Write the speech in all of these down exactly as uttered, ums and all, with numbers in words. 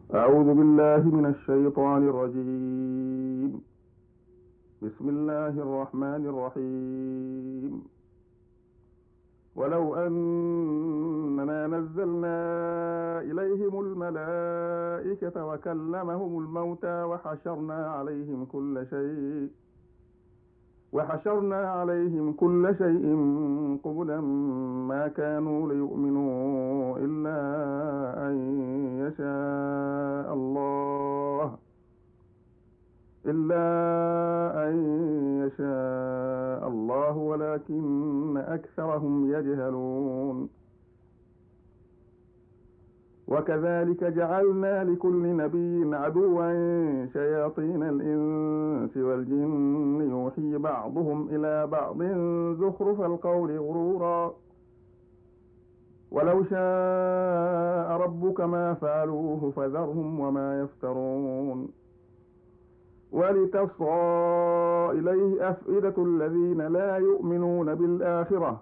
أعوذ بالله من الشيطان الرجيم. بسم الله الرحمن الرحيم. ولو أننا نزلنا إليهم الملائكة وكلمهم الموتى وحشرنا عليهم كل شيء وحشرنا عليهم كل شيء قبلا ما كانوا ليؤمنوا إلا أن يشاء الله إلا أن يشاء الله ولكن أكثرهم يجهلون. وكذلك جعلنا لكل نبي عدوا شياطين الإنس والجن يوحي بعضهم إلى بعض زخرف القول غرورا ولو شاء ربك ما فعلوه فذرهم وما يفترون. ولتصغى إليه أفئدة الذين لا يؤمنون بالآخرة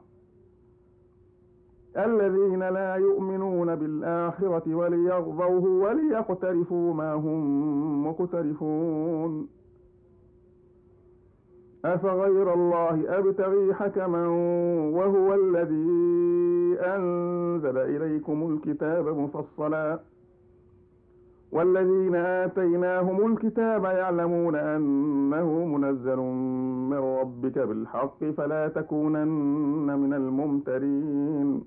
الذين لا يؤمنون بالآخرة وليرضوه وليقترفوا ما هم مقترفون. أفغير الله أبتغي حكما وهو الذي أنزل إليكم الكتاب مفصلا والذين آتيناهم الكتاب يعلمون أنه منزل من ربك بالحق فلا تكونن من الممترين.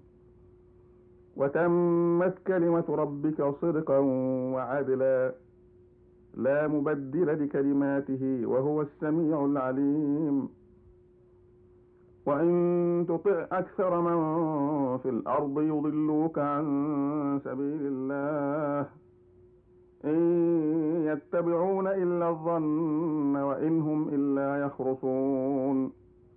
وتمت كلمة ربك صدقا وعدلا لا مبدل لكلماته وهو السميع العليم. وإن تطع أكثر من في الأرض يضلوك عن سبيل الله إن يتبعون إلا الظن وإن هم إلا يخرصون.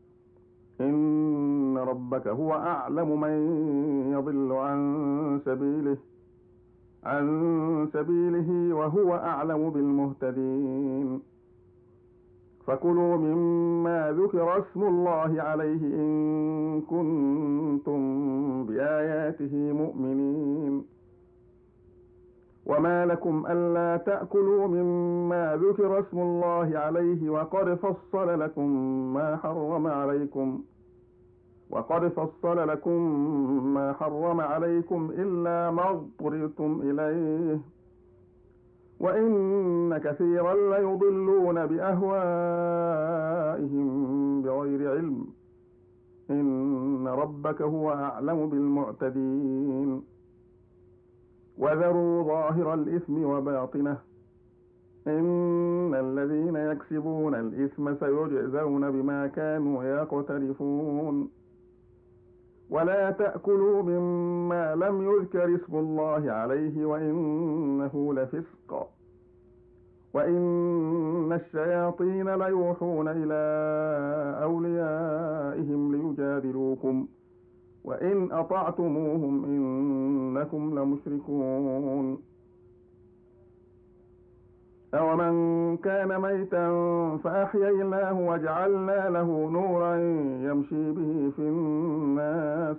إن ربك هو أعلم من يضل عن سبيله عن سبيله وهو أعلم بالمهتدين. فكلوا مما ذكر اسم الله عليه إن كنتم بآياته مؤمنين. وما لكم ألا تأكلوا مما ذكر اسم الله عليه وقد فصل لكم ما حرم عليكم وقد فصل لكم ما حرم عليكم إلا ما اضطررتم إليه وإن كثيرا ليضلون بأهوائهم بغير علم. إن ربك هو أعلم بالمعتدين. وذروا ظاهر الإثم وباطنه إن الذين يكسبون الإثم سيجزون بما كانوا يقترفون. ولا تأكلوا مما لم يذكر اسم الله عليه وإنه لفسق وإن الشياطين ليوحون إلى أوليائهم ليجادلوكم وإن أطعتموهم إنكم لمشركون. أومن كان ميتا فأحييناه وجعلنا له نورا يمشي به في الناس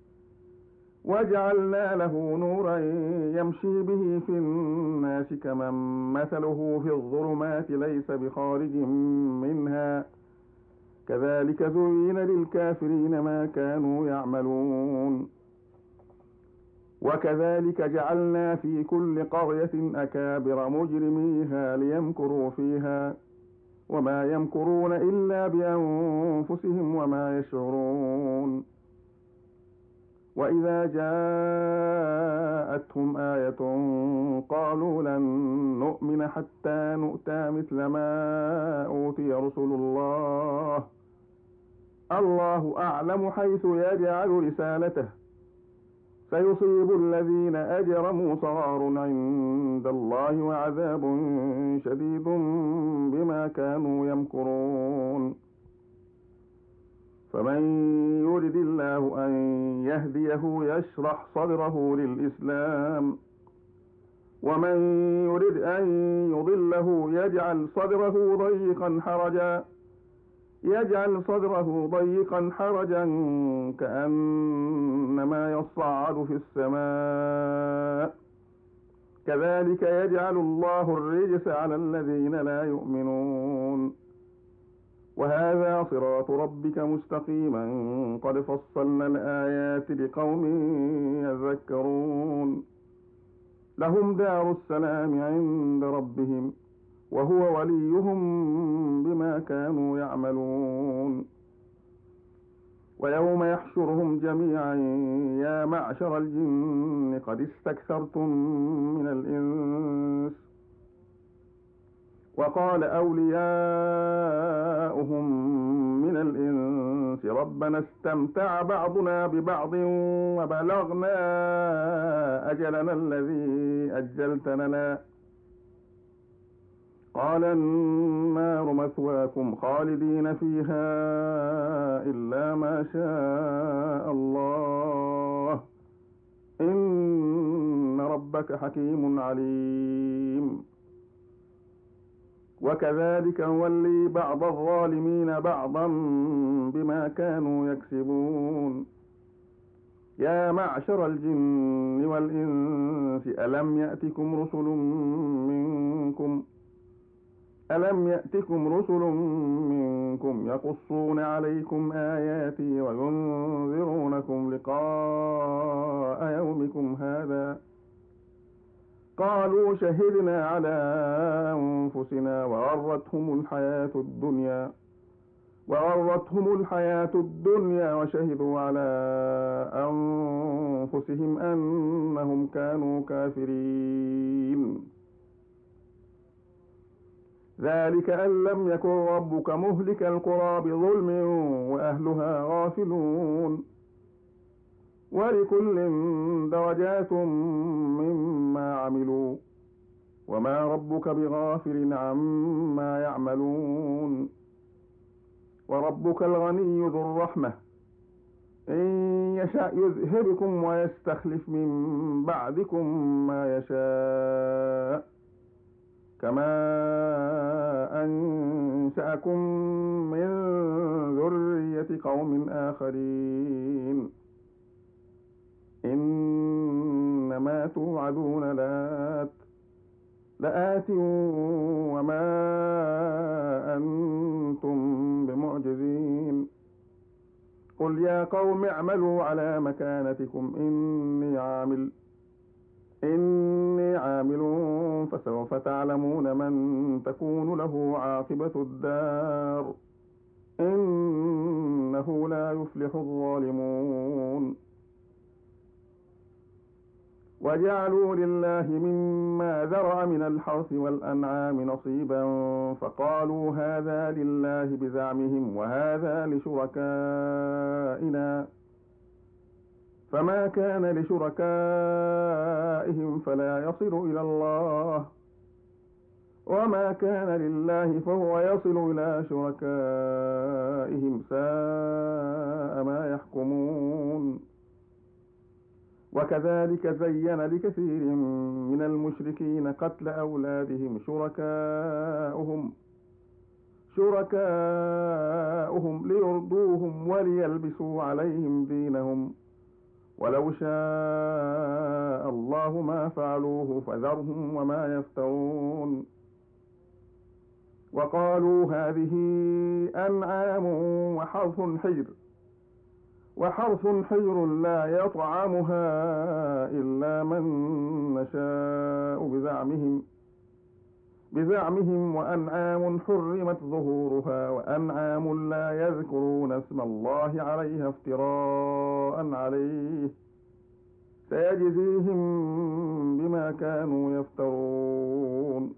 وجعلنا له نورا يمشي به في الناس كمن مثله في الظلمات ليس بخارج منها كذلك زين للكافرين ما كانوا يعملون. وكذلك جعلنا في كل قرية أكابر مجرميها ليمكروا فيها وما يمكرون إلا بأنفسهم وما يشعرون. وإذا جاءتهم آية قالوا لن نؤمن حتى نؤتى مثل ما أوتي رسل الله الله أعلم حيث يجعل رسالته سيصيب الذين أجرموا صغار عند الله وعذاب شديد بما كانوا يمكرون. فمن يرد الله أن يهديه يشرح صدره للإسلام ومن يرد أن يضله يجعل صدره ضيقا حرجا يجعل صدره ضيقا حرجا كأنما يصعد في السماء كذلك يجعل الله الرجس على الذين لا يؤمنون وهذا صراط ربك مستقيما قد فصلنا الآيات لقوم يذكرون لهم دار السلام عند ربهم وهو وليهم بما كانوا يعملون ويوم يحشرهم جميعا يا معشر الجن قد استكثرتم من الإنس وقال أولياؤهم من الإنس ربنا استمتع بعضنا ببعض وبلغنا أجلنا الذي أجلت لنا قال النار مثواكم خالدين فيها إلا ما شاء الله إن ربك حكيم عليم وكذلك نولي بعض الظالمين بعضا بما كانوا يكسبون يا معشر الجن والإنس ألم يأتكم رسل منكم ألم يأتكم رسل منكم يقصون عليكم آياتي وينذرونكم لقاء يومكم هذا قالوا شهدنا على أنفسنا وغرتهم الحياة الدنيا وغرتهم الحياة الدنيا وشهدوا على أنفسهم أنهم كانوا كافرين ذلك أن لم يكن ربك مهلك القرى بظلم وأهلها غافلون ولكل درجات مما عملوا وما ربك بغافل عما يعملون وربك الغني ذو الرحمة إن يشاء يذهبكم ويستخلف من بعدكم ما يشاء كما أنشأكم من ذرية قوم آخرين إنما توعدون لآت لآت وما أنتم بمعجزين قل يا قوم اعملوا على مكانتكم إني عامل إني عامل فسوف تعلمون من تكون له عاقبة الدار إنه لا يفلح الظالمون وجعلوا لله مما ذرأ من الحرث والأنعام نصيبا فقالوا هذا لله بزعمهم وهذا لشركائنا فما كان لشركائهم فلا يصل إلى الله وما كان لله فهو يصل إلى شركائهم ساء ما يحكمون وكذلك زين لكثير من المشركين قتل أولادهم شركاؤهم شركاؤهم ليرضوهم وليلبسوا عليهم دينهم ولو شاء الله ما فعلوه فذرهم وما يفترون وقالوا هذه أنعام وحرث حجر وحرث حجر لا يطعمها إلا من نشاء بزعمهم بزعمهم وأنعام حرمت ظهورها وأنعام لا يذكرون اسم الله عليها افتراء عليه سيجزيهم بما كانوا يفترون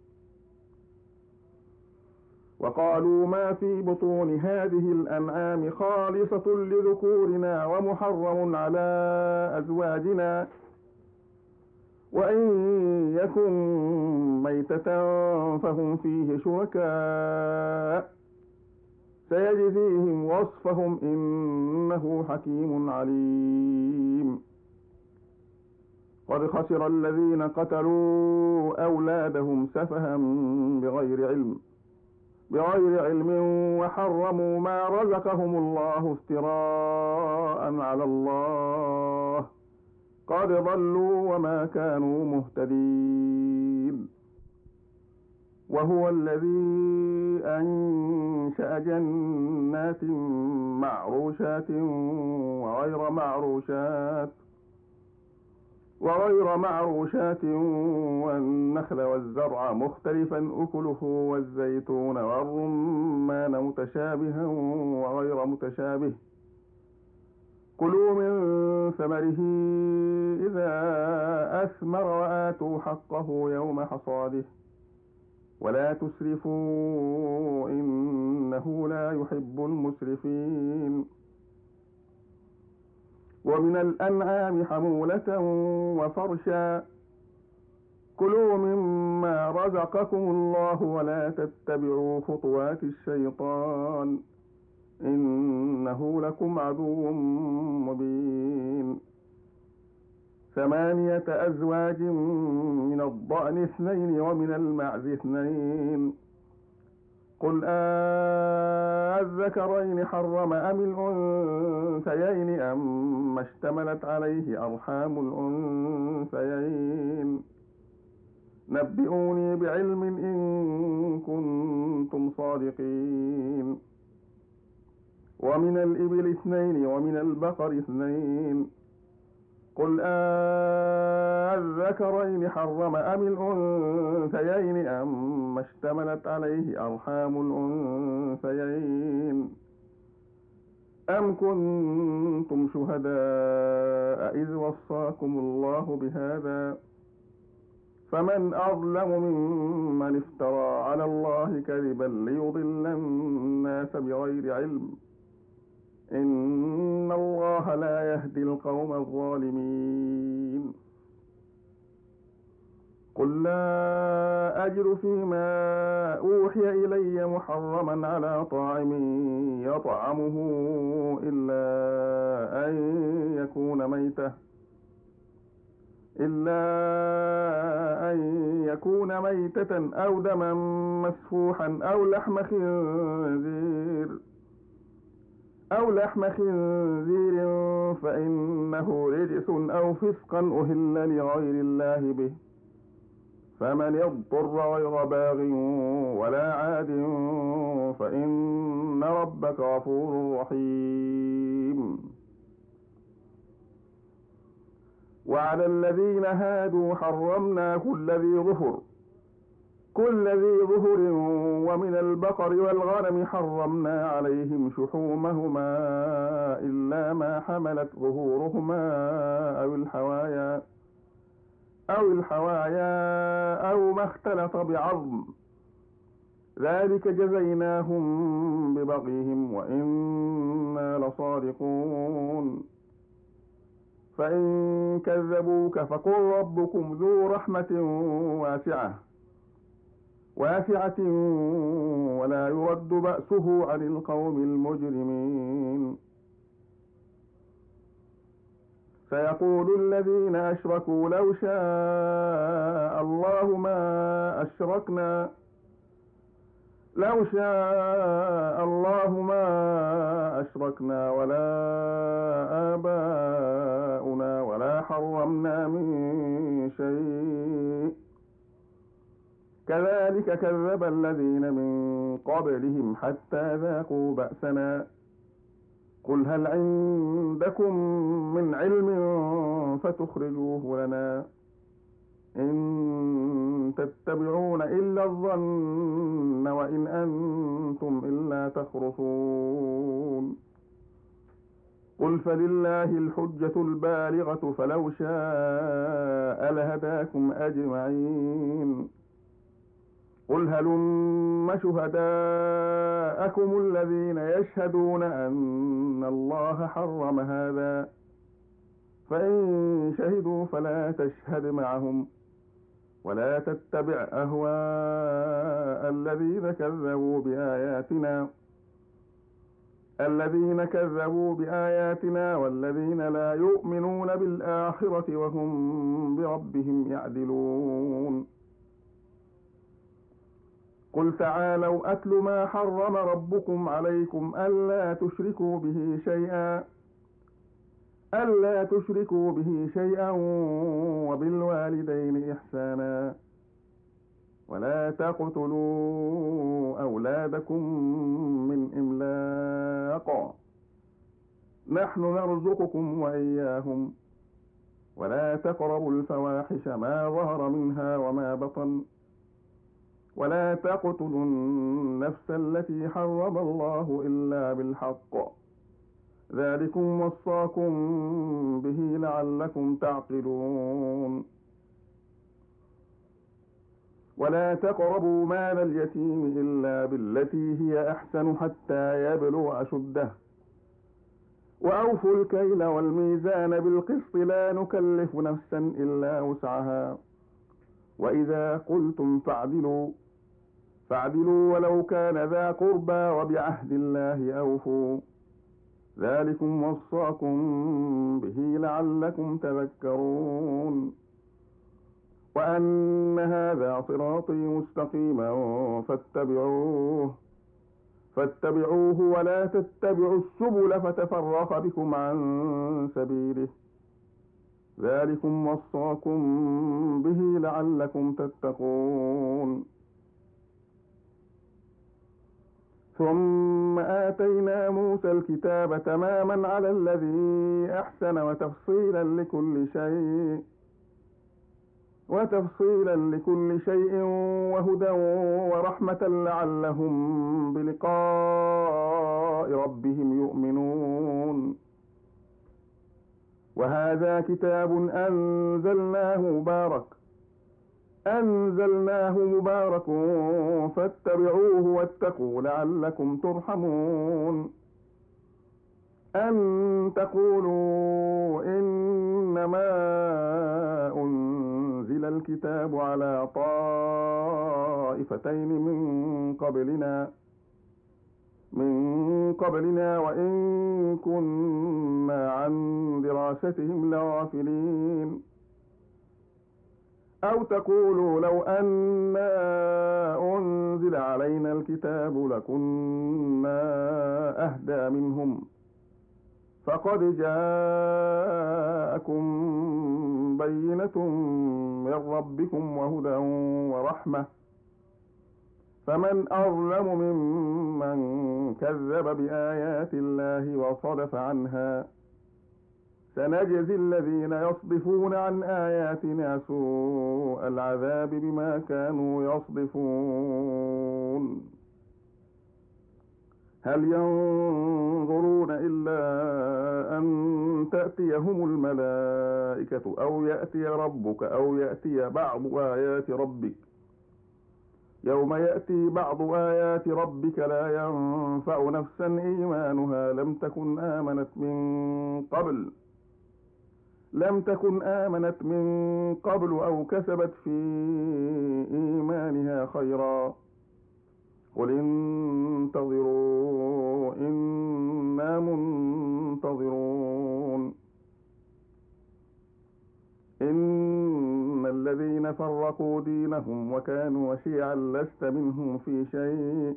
وقالوا ما في بطون هذه الأنعام خالصة لذكورنا ومحرم على أزواجنا وإن يكن ميتة فهم فيه شركاء سيجزيهم وصفهم إنه حكيم عليم قد خسر الذين قتلوا أولادهم سفها بغير علم بغير علم وحرموا ما رزقهم الله افتراء على الله قد ضلوا وما كانوا مهتدين. وهو الذي أنشأ جنات معروشات وغير معروشات وغير معروشات والنخل والزرع مختلفا أكله والزيتون والرمان متشابها وغير متشابه كلوا من ثمره إذا أثمر وآتوا حقه يوم حصاده ولا تسرفوا إنه لا يحب المسرفين. ومن الأنعام حمولة وفرشا كلوا مما رزقكم الله ولا تتبعوا خطوات الشيطان إنه لكم عدو مبين. ثمانية أزواج من الضأن اثنين ومن المعز اثنين قل أذكرين حرم أم الأنثيين أم اشتملت عليه أرحام الأنثيين نبئوني بعلم إن كنتم صادقين. ومن الإبل اثنين ومن البقر اثنين قل أذكرين حرم أم الأنثيين أم اشتملت عليه أرحام الأنثيين أم كنتم شهداء إذ وصاكم الله بهذا فمن أظلم ممن افترى على الله كذبا ليضل الناس بغير علم إن الله لا يهدي القوم الظالمين. قل لا أجد فيما أوحي إلي محرما على طاعم يطعمه إلا أن يكون ميتة إلا أن يكون ميتة أو دما مسفوحا أو لحم خنزير أو لحم خنزير فإنه رجس أو فسقا أهل لغير الله به فمن اضطر غير باغ ولا عاد فإن ربك غفور رحيم. وعلى الذين هادوا حرمنا كل ذي ظفر كل ذي ظهر ومن البقر والغنم حرمنا عليهم شحومهما إلا ما حملت ظهورهما أو الحوايا أو الحوايا أو ما اختلط بعظم ذلك جزيناهم ببغيهم وإنا لصادقون. فإن كذبوك فقل ربكم ذو رحمة واسعة واسعة ولا يرد بأسه عن القوم المجرمين. سيقول الذين أشركوا لو شاء الله ما أشركنا لو شاء الله ما أشركنا ولا آباؤنا ولا حرمنا من شيء كذلك كذب الذين من قبلهم حتى ذاقوا بأسنا قل هل عندكم من علم فتخرجوه لنا إن تتبعون إلا الظن وإن أنتم إلا تخرصون. قل فلله الحجة البالغة فلو شاء لهداكم أجمعين. قل هلم شهداءكم الذين يشهدون أن الله حرم هذا فإن شهدوا فلا تشهد معهم ولا تتبع أهواء الذين كذبوا بآياتنا الذين كذبوا بآياتنا والذين لا يؤمنون بالآخرة وهم بربهم يعدلون. قل تعالوا أتل ما حرم ربكم عليكم ألا تشركوا به شيئا ألا تشركوا به شيئا وبالوالدين إحسانا ولا تقتلوا أولادكم من إملاق نحن نرزقكم وإياهم ولا تقربوا الفواحش ما ظهر منها وما بطن ولا تقتلوا النفس التي حرم الله إلا بالحق ذلكم وصاكم به لعلكم تعقلون ولا تقربوا مال اليتيم إلا بالتي هي أحسن حتى يبلغ أشده وأوفوا الكيل والميزان بالقسط لا نكلف نفسا إلا وسعها وإذا قلتم فاعدلوا فاعدلوا ولو كان ذا قربى وبعهد الله أوفوا ذلكم وصاكم به لعلكم تذكرون وأن هذا صراطي مستقيما فاتبعوه فاتبعوه ولا تتبعوا السبل فتفرق بكم عن سبيله ذلكم وصاكم به لعلكم تتقون ثم آتينا موسى الكتاب تماما على الذي أحسن وتفصيلا لكل شيء وتفصيلا لكل شيء وهدى ورحمة لعلهم بلقاء ربهم يؤمنون وهذا كتاب أنزلناه مبارك أنزلناه مبارك فاتبعوه واتقوا لعلكم ترحمون أن تقولوا إنما أنزل الكتاب على طائفتين من قبلنا من قبلنا وإن كنا عن دراستهم لغافلين أو تقولوا لو أنا أنزل علينا الكتاب لكنا أهدى منهم فقد جاءكم بينة من ربكم وهدى ورحمة فمن أظلم ممن كذب بآيات الله وصدف عنها سنجزي الذين يصدفون عن آياتنا سوء العذاب بما كانوا يصدفون هل ينظرون إلا أن تأتيهم الملائكة أو يأتي ربك أو يأتي بعض آيات ربك يوم يأتي بعض آيات ربك لا ينفع نفسا إيمانها لم تكن آمنت من قبل لم تكن آمنت من قبل أو كسبت في إيمانها خيرا قل انتظروا إنا منتظرون إن الذين فرقوا دينهم وكانوا شيعا لست منهم في شيء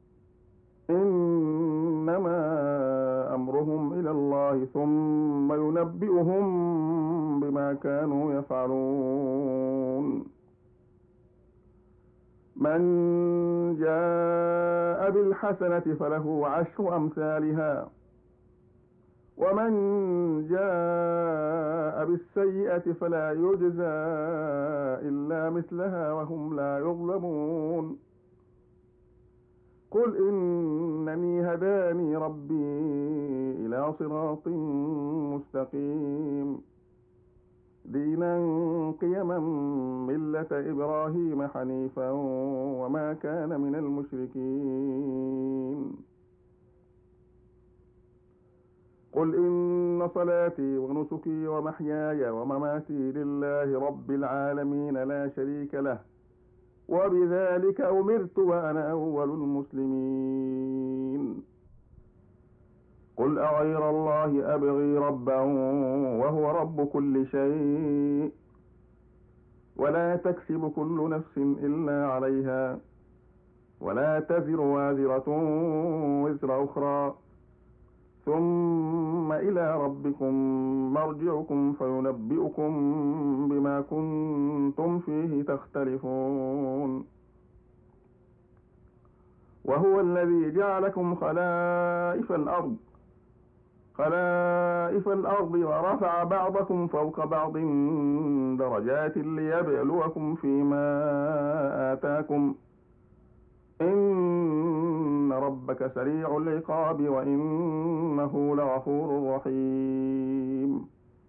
إنما أمرهم إلى الله ثم ينبئهم بما كانوا يفعلون من جاء بالحسنة فله عشر أمثالها ومن جاء بالسيئة فلا يجزى إلا مثلها وهم لا يظلمون قل إنني هداني ربي إلى صراط مستقيم دينا قيما ملة إبراهيم حنيفا وما كان من المشركين قل إن صلاتي ونسكي ومحياي ومماتي لله رب العالمين لا شريك له وبذلك أمرت وأنا أول المسلمين قل أغير الله أبغي ربا وهو رب كل شيء ولا تكسب كل نفس إلا عليها ولا تزر وازرة وزر أخرى ثم إلى ربكم مرجعكم فينبئكم بما كنتم فيه تختلفون وهو الذي جعلكم خلائف الأرض خلائف الأرض ورفع بعضكم فوق بعض درجات ليبلوكم فيما آتاكم إن ربك سريع العقاب وإنه لغفور رحيم.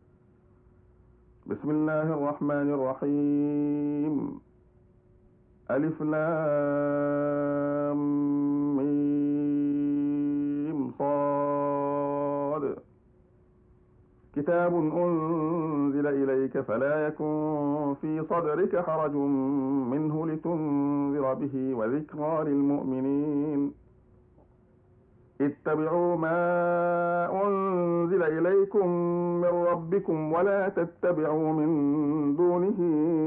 بسم الله الرحمن الرحيم. ألف لام ميم صاد. كتاب أنزل إليك فلا يكن في صدرك حرج منه لتنذر به وذكرى للمؤمنين. اتبعوا ما أنزل إليكم من ربكم ولا تتبعوا من دونه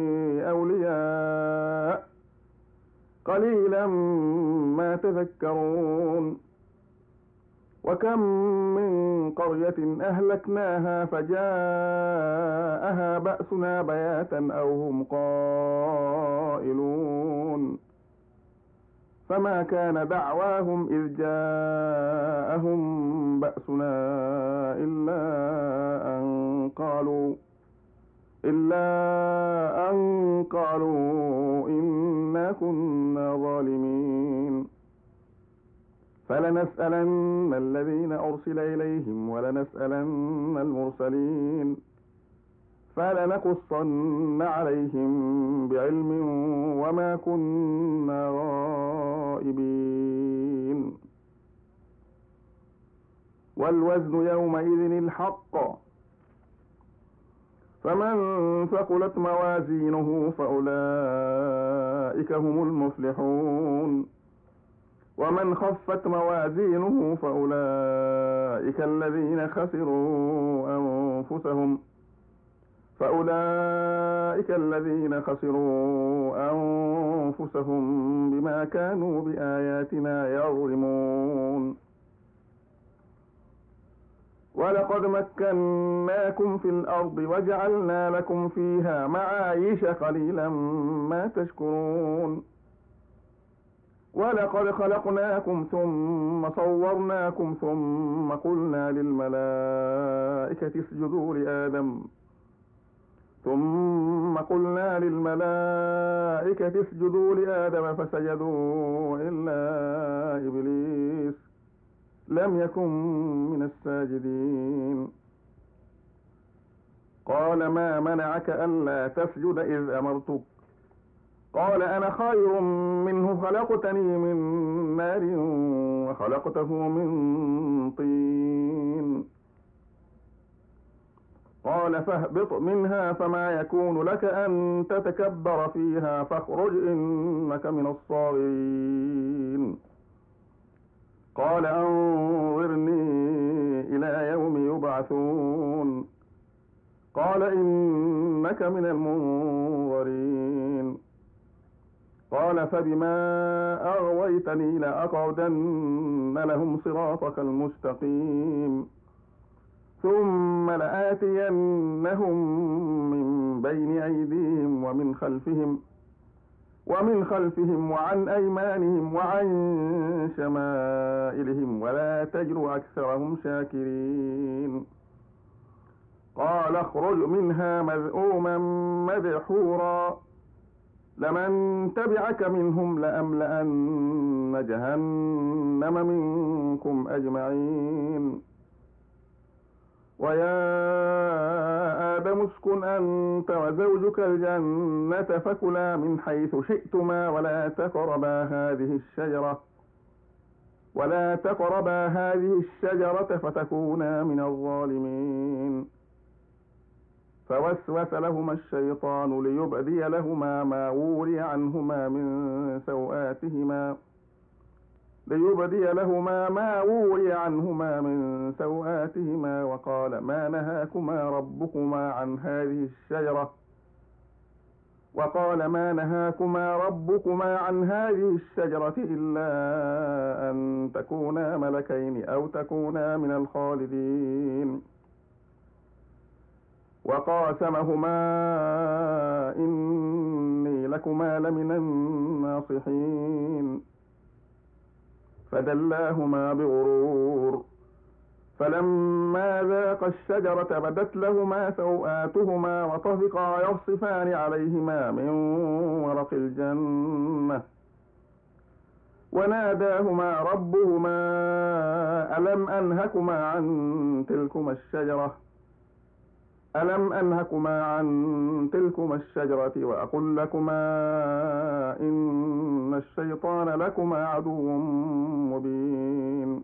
أولياء قليلا ما تذكرون. وكم من قرية أهلكناها فجاءها بأسنا بياتا أو هم قائلون فما كان دعواهم إذ جاءهم بأسنا إلا أن قالوا إلا أن قالوا إنا كنا ظالمين. فلنسألن الذين أرسل إليهم ولنسألن المرسلين فلنقصن عليهم بعلم وما كنا غائبين. والوزن يومئذ الحق فمن ثقلت موازينه فأولئك هم المفلحون ومن خفت موازينه فأولئك الذين خسروا أنفسهم فأولئك الذين خسروا أنفسهم بما كانوا بآياتنا يظلمون. ولقد مكناكم في الأرض وجعلنا لكم فيها معايش قليلا ما تشكرون. ولقد خلقناكم ثم صورناكم ثم قلنا للملائكة اسجدوا لآدم ثم قلنا للملائكة اسجدوا لآدم فسجدوا إلا إبليس لم يكن من الساجدين. قال ما منعك ألا تسجد إذ أمرتك قال أنا خير منه خلقتني من نار وخلقته من طين. قال فاهبط منها فما يكون لك أن تتكبر فيها فاخرج إنك من الصاغرين. قال أنظرني إلى يوم يبعثون قال إنك من المنظرين. قال فبما أغويتني لأقعدن لهم صراطك المستقيم ثم لآتينهم من بين أيديهم ومن خلفهم ومن خلفهم وعن أيمانهم وعن شمائلهم ولا تجد أكثرهم شاكرين. قال اخرج منها مذءوما مدحورا لمن تبعك منهم لأملأن جهنم منكم أجمعين. ويا آدم اسكن أنت وزوجك الجنة فكلا من حيث شئتما ولا تقربا هذه الشجرة ولا تقربا هذه الشجرة فتكونا من الظالمين. فوسوس لهما الشيطان ليبدي لهما ما وري عنهما من سوآتهما ليبدي لهما ما وري عنهما من سوآتهما وقال ما نهاكما ربكما عن هذه الشجرة وقال ما نهاكما ربكما عن هذه الشجرة إلا أن تكونا ملكين أو تكونا من الخالدين وقاسمهما إني لكما لمن الناصحين فدلاهما بغرور فلما ذاقا الشجرة بدت لهما سوآتهما وطفقا يخصفان عليهما من ورق الجنة وناداهما ربهما ألم أنهكما عن تلكما الشجرة ألم أنهكما عن تلكما الشجرة وأقل لكما إن الشيطان لكما عدو مبين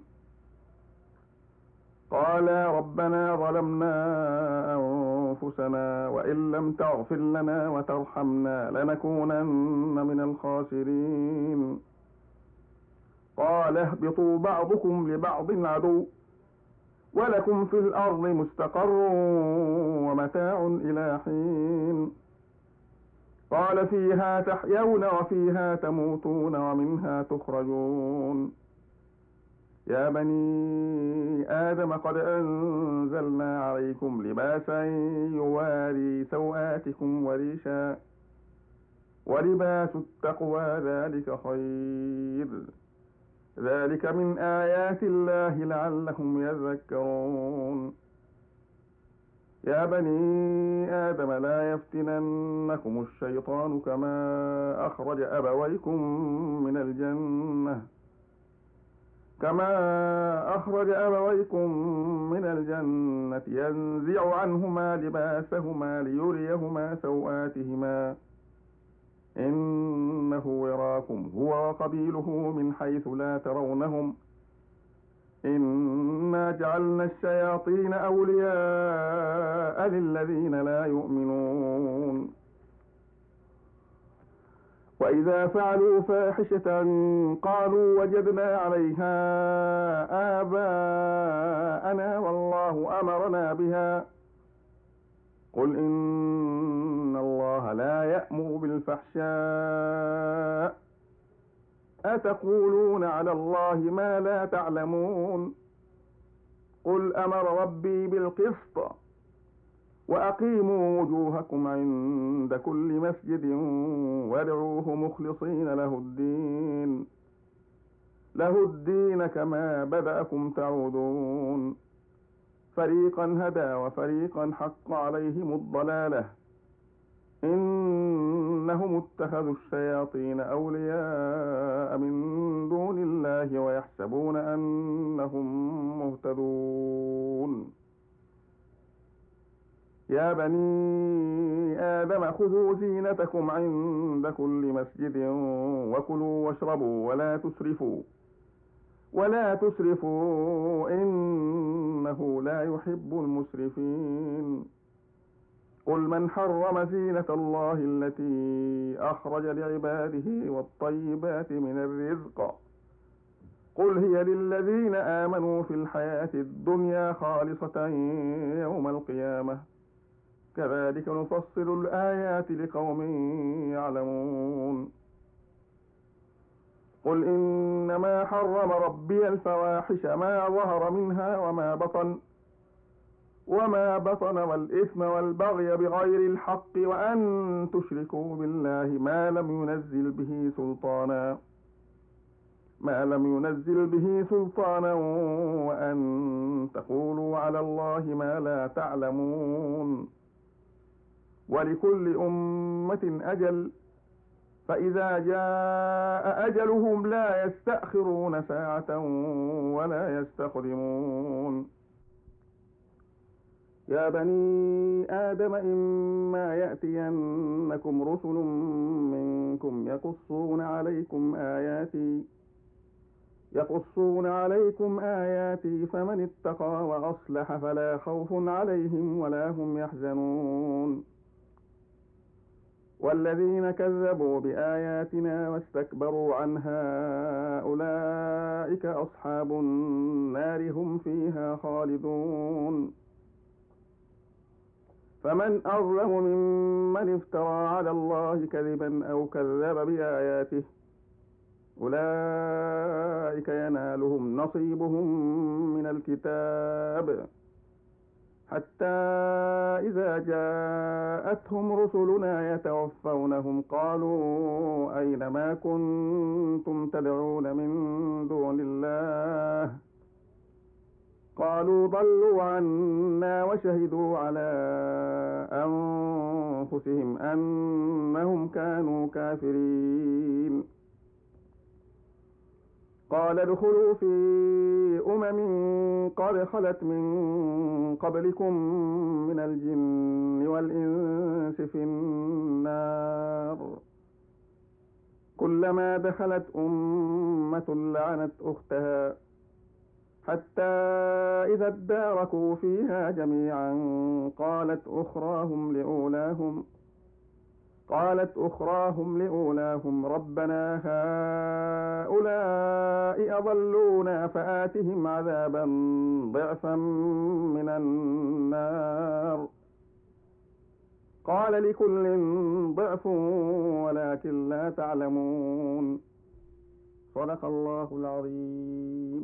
قالا ربنا ظلمنا أنفسنا وإن لم تغفر لنا وترحمنا لنكونن من الخاسرين قال اهبطوا بعضكم لبعض عدو ولكم في الأرض مستقر ومتاع إلى حين قال فيها تحيون وفيها تموتون ومنها تخرجون يا بني آدم قد أنزلنا عليكم لباسا يواري سوآتكم وريشا ولباس التقوى ذلك خير ذلك من آيات الله لعلهم يذكرون يا بني آدم لا يفتننكم الشيطان كما أخرج أبويكم من الجنة كما أخرج أبويكم من الجنة ينزع عنهما لباسهما ليريهما سوآتهما إنه يراكم هو وقبيله من حيث لا ترونهم إنا جعلنا الشياطين أولياء للذين لا يؤمنون وإذا فعلوا فاحشة قالوا وجدنا عليها آباءنا والله أمرنا بها قل إن الله لا يأمر بالفحشاء أتقولون على الله ما لا تعلمون قل أمر ربي بالقسط وأقيموا وجوهكم عند كل مسجد وادعوه مخلصين له الدين له الدين كما بدأكم تعودون فريقا هدى وفريقا حق عليهم الضلالة إنهم اتخذوا الشياطين أولياء من دون الله ويحسبون أنهم مهتدون يا بني آدم خذوا زينتكم عند كل مسجد وكلوا واشربوا ولا تسرفوا ولا تسرفوا إنه لا يحب المسرفين قل من حرم زينة الله التي أخرج لعباده والطيبات من الرزق قل هي للذين آمنوا في الحياة الدنيا خالصة يوم القيامة كذلك نفصل الآيات لقوم يعلمون قل إنما حرم ربي الفواحش ما ظهر منها وما بطن وما بطن والإثم والبغي بغير الحق وأن تشركوا بالله ما لم ينزل به سلطانا ما لم ينزل به سلطانا وأن تقولوا على الله ما لا تعلمون ولكل أمة أجل فإذا جاء أجلهم لا يستأخرون ساعة ولا يستقدمون يا بني آدم إما يأتينكم رسل منكم يقصون عليكم آياتي يقصون عليكم آياتي فمن اتقى وأصلح فلا خوف عليهم ولا هم يحزنون والذين كذبوا بآياتنا واستكبروا عنها أولئك أصحاب النار هم فيها خالدون فمن أظلم ممن افترى على الله كذبا أو كذب بآياته أولئك ينالهم نصيبهم من الكتاب حتى إذا جاءتهم رسلنا يتوفونهم قالوا أين ما كنتم تدعون من دون الله قالوا ضلوا عنا وشهدوا على أنفسهم أنهم كانوا كافرين قال ادخلوا في أمم قد خلت من قبلكم من الجن والإنس في النار كلما دخلت أمة لعنت أختها حتى إذا اداركوا فيها جميعا قالت أخراهم لأولاهم قالت أخراهم لأولاهم ربنا هؤلاء أضلونا فآتهم عذابا ضعفا من النار قال لكل ضعف ولكن لا تعلمون صدق الله العظيم.